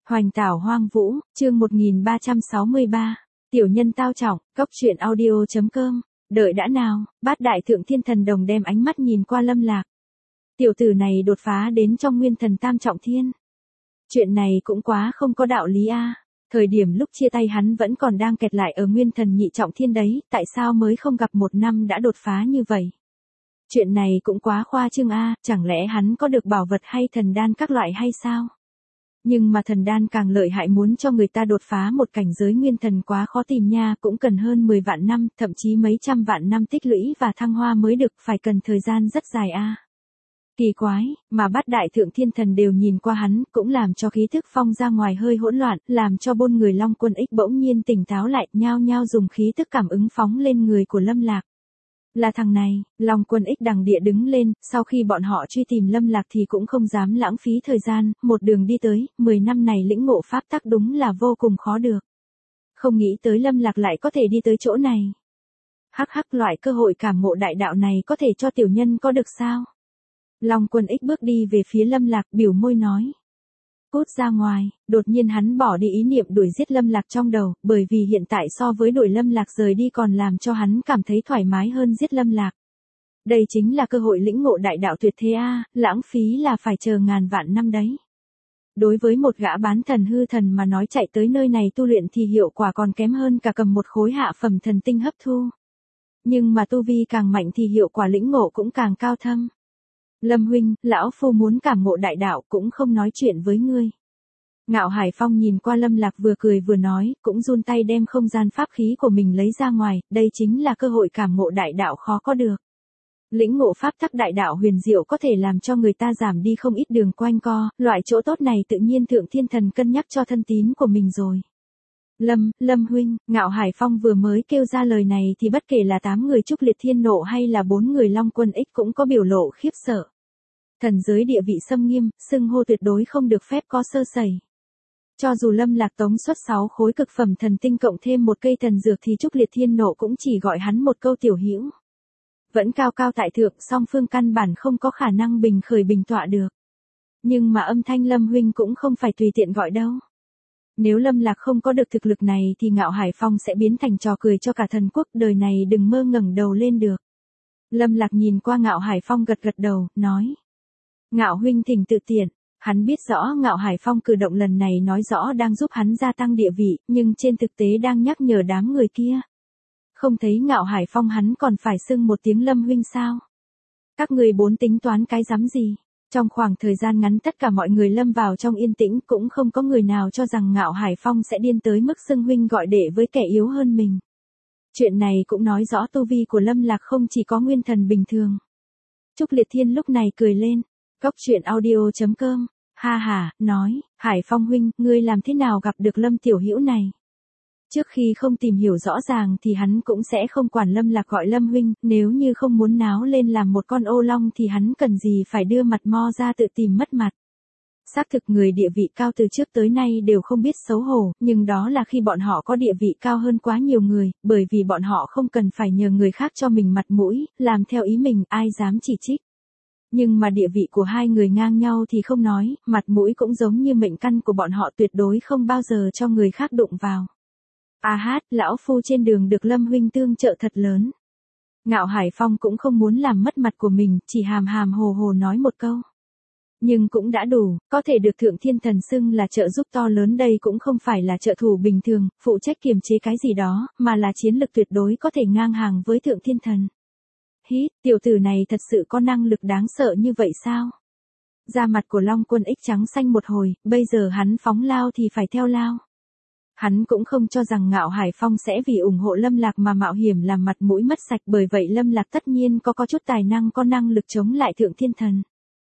Hoành tảo hoang vũ, chương 1363. Tiểu nhân tao trọng, cốc truyện audio.com. Đợi đã nào, bát đại thượng thiên thần đồng đem ánh mắt nhìn qua Lâm Lạc. Tiểu tử này đột phá đến trong nguyên thần tam trọng thiên. Chuyện này cũng quá không có đạo lý a. Thời điểm lúc chia tay hắn vẫn còn đang kẹt lại ở nguyên thần nhị trọng thiên đấy, tại sao mới không gặp một năm đã đột phá như vậy? Chuyện này cũng quá khoa trương a, chẳng lẽ hắn có được bảo vật hay thần đan các loại hay sao? Nhưng mà thần đan càng lợi hại, muốn cho người ta đột phá một cảnh giới nguyên thần quá khó tìm nha, cũng cần hơn 10 vạn năm, thậm chí mấy trăm vạn năm tích lũy và thăng hoa mới được, phải cần thời gian rất dài a. Kỳ quái, mà bát đại thượng thiên thần đều nhìn qua hắn, cũng làm cho khí thức phong ra ngoài hơi hỗn loạn, làm cho bôn người Long Quân Ích bỗng nhiên tỉnh táo lại, nhao nhao dùng khí thức cảm ứng phóng lên người của Lâm Lạc. Là thằng này, Long Quân Ích đằng địa đứng lên, sau khi bọn họ truy tìm Lâm Lạc thì cũng không dám lãng phí thời gian, một đường đi tới, 10 năm này lĩnh ngộ pháp tắc đúng là vô cùng khó được. Không nghĩ tới Lâm Lạc lại có thể đi tới chỗ này. Hắc hắc, loại cơ hội cảm ngộ đại đạo này có thể cho tiểu nhân có được sao? Long Quân Ích bước đi về phía Lâm Lạc, biểu môi nói. Cút ra ngoài, đột nhiên hắn bỏ đi ý niệm đuổi giết Lâm Lạc trong đầu, bởi vì hiện tại so với đuổi Lâm Lạc rời đi còn làm cho hắn cảm thấy thoải mái hơn giết Lâm Lạc. Đây chính là cơ hội lĩnh ngộ đại đạo tuyệt thế a, lãng phí là phải chờ ngàn vạn năm đấy. Đối với một gã bán thần hư thần mà nói chạy tới nơi này tu luyện thì hiệu quả còn kém hơn cả cầm một khối hạ phẩm thần tinh hấp thu. Nhưng mà tu vi càng mạnh thì hiệu quả lĩnh ngộ cũng càng cao thâm. Lâm huynh, lão phu muốn cảm ngộ đại đạo cũng không nói chuyện với ngươi. Ngạo Hải Phong nhìn qua Lâm Lạc vừa cười vừa nói, cũng run tay đem không gian pháp khí của mình lấy ra ngoài, đây chính là cơ hội cảm ngộ đại đạo khó có được. Lĩnh ngộ pháp tắc đại đạo huyền diệu có thể làm cho người ta giảm đi không ít đường quanh co, loại chỗ tốt này tự nhiên thượng thiên thần cân nhắc cho thân tín của mình rồi. Lâm huynh, Ngạo Hải Phong vừa mới kêu ra lời này thì bất kể là 8 người Trúc Liệt Thiên Nộ hay là 4 người Long Quân Ích cũng có biểu lộ khiếp sợ. Thần giới địa vị xâm nghiêm, xưng hô tuyệt đối không được phép có sơ sẩy. Cho dù Lâm Lạc tống xuất 6 khối cực phẩm thần tinh cộng thêm một cây thần dược thì Trúc Liệt Thiên Nộ cũng chỉ gọi hắn một câu tiểu hữu. Vẫn cao cao tại thượng, song phương căn bản không có khả năng bình khởi bình tọa được. Nhưng mà âm thanh Lâm huynh cũng không phải tùy tiện gọi đâu. Nếu Lâm Lạc không có được thực lực này thì Ngạo Hải Phong sẽ biến thành trò cười cho cả thần quốc, đời này đừng mơ ngẩng đầu lên được. Lâm Lạc nhìn qua Ngạo Hải Phong gật gật đầu, nói. Ngạo huynh thỉnh tự tiện. Hắn biết rõ Ngạo Hải Phong cử động lần này nói rõ đang giúp hắn gia tăng địa vị, nhưng trên thực tế đang nhắc nhở đám người kia. Không thấy Ngạo Hải Phong hắn còn phải xưng một tiếng Lâm huynh sao? Các người bốn tính toán cái rắm gì? Trong khoảng thời gian ngắn tất cả mọi người lâm vào trong yên tĩnh, cũng không có người nào cho rằng Ngạo Hải Phong sẽ điên tới mức xưng huynh gọi đệ với kẻ yếu hơn mình. Chuyện này cũng nói rõ tu vi của Lâm Lạc không chỉ có nguyên thần bình thường. Trúc Liệt Thiên lúc này cười lên. Cốc truyện audio.com. Ha ha, nói, Hải Phong huynh, ngươi làm thế nào gặp được Lâm tiểu hữu này? Trước khi không tìm hiểu rõ ràng thì hắn cũng sẽ không quản Lâm Lạc gọi Lâm huynh, nếu như không muốn náo lên làm một con ô long thì hắn cần gì phải đưa mặt mo ra tự tìm mất mặt. Xác thực người địa vị cao từ trước tới nay đều không biết xấu hổ, nhưng đó là khi bọn họ có địa vị cao hơn quá nhiều người, bởi vì bọn họ không cần phải nhờ người khác cho mình mặt mũi, làm theo ý mình, ai dám chỉ trích. Nhưng mà địa vị của hai người ngang nhau thì không nói, mặt mũi cũng giống như mệnh căn của bọn họ, tuyệt đối không bao giờ cho người khác đụng vào. A hát, lão phu trên đường được Lâm huynh tương trợ thật lớn. Ngạo Hải Phong cũng không muốn làm mất mặt của mình, chỉ hàm hàm hồ hồ nói một câu. Nhưng cũng đã đủ, có thể được thượng thiên thần xưng là trợ giúp to lớn, đây cũng không phải là trợ thủ bình thường, phụ trách kiềm chế cái gì đó, mà là chiến lực tuyệt đối có thể ngang hàng với thượng thiên thần. Hít, tiểu tử này thật sự có năng lực đáng sợ như vậy sao? Da mặt của Long Quân Ích trắng xanh một hồi, bây giờ hắn phóng lao thì phải theo lao. Hắn cũng không cho rằng Ngạo Hải Phong sẽ vì ủng hộ Lâm Lạc mà mạo hiểm làm mặt mũi mất sạch, bởi vậy Lâm Lạc tất nhiên có chút tài năng, có năng lực chống lại thượng thiên thần.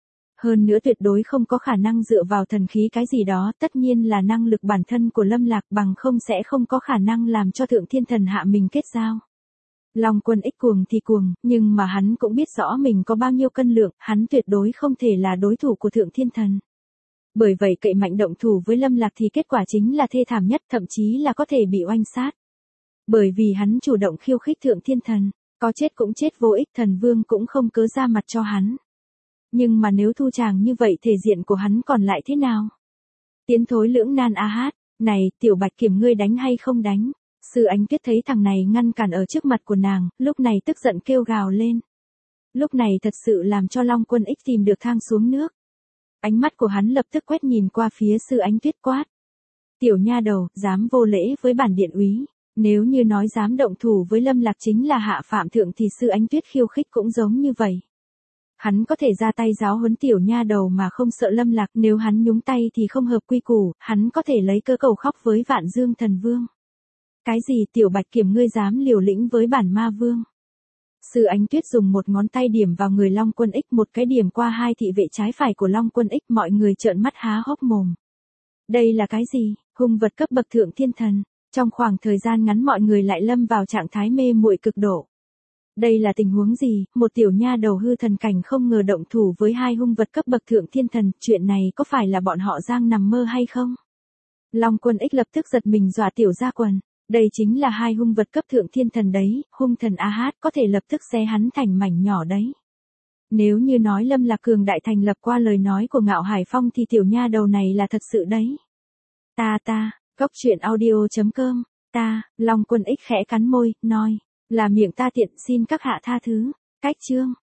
Hơn nữa tuyệt đối không có khả năng dựa vào thần khí cái gì đó, tất nhiên là năng lực bản thân của Lâm Lạc, bằng không sẽ không có khả năng làm cho thượng thiên thần hạ mình kết giao. Long Quân Ích cuồng thì cuồng, nhưng mà hắn cũng biết rõ mình có bao nhiêu cân lượng, hắn tuyệt đối không thể là đối thủ của thượng thiên thần. Bởi vậy cậy mạnh động thủ với Lâm Lạc thì kết quả chính là thê thảm nhất, thậm chí là có thể bị oanh sát. Bởi vì hắn chủ động khiêu khích thượng thiên thần, có chết cũng chết vô ích, thần vương cũng không cớ ra mặt cho hắn. Nhưng mà nếu thu chàng như vậy thể diện của hắn còn lại thế nào? Tiến thối lưỡng nan a hát, này, tiểu Bạch Kiểm ngươi đánh hay không đánh? Sư Ánh Tuyết thấy thằng này ngăn cản ở trước mặt của nàng, lúc này tức giận kêu gào lên. Lúc này thật sự làm cho Long Quân Ích tìm được thang xuống nước. Ánh mắt của hắn lập tức quét nhìn qua phía Sư Ánh Tuyết quát. Tiểu nha đầu, dám vô lễ với bản điện úy. Nếu như nói dám động thủ với Lâm Lạc chính là hạ phạm thượng thì Sư Ánh Tuyết khiêu khích cũng giống như vậy. Hắn có thể ra tay giáo huấn tiểu nha đầu mà không sợ Lâm Lạc, nếu hắn nhúng tay thì không hợp quy củ, hắn có thể lấy cơ cầu khóc với Vạn Dương Thần Vương. Cái gì tiểu Bạch Kiểm ngươi dám liều lĩnh với bản ma vương? Sư Ánh Tuyết dùng một ngón tay điểm vào người Long Quân Ích, một cái điểm qua hai thị vệ trái phải của Long Quân Ích, mọi người trợn mắt há hốc mồm. Đây là cái gì? Hung vật cấp bậc thượng thiên thần. Trong khoảng thời gian ngắn mọi người lại lâm vào trạng thái mê muội cực độ. Đây là tình huống gì? Một tiểu nha đầu hư thần cảnh không ngờ động thủ với hai hung vật cấp bậc thượng thiên thần, chuyện này có phải là bọn họ đang nằm mơ hay không? Long Quân Ích lập tức giật mình dọa tiểu ra quần. Đây chính là hai hung vật cấp thượng thiên thần đấy, hung thần A Hát có thể lập tức xé hắn thành mảnh nhỏ đấy. Nếu như nói Lâm Lạc cường đại thành lập qua lời nói của Ngạo Hải Phong thì tiểu nha đầu này là thật sự đấy. Cốc truyện audio.com, Long Quân Ích khẽ cắn môi, nói, là miệng ta tiện xin các hạ tha thứ, cách chương.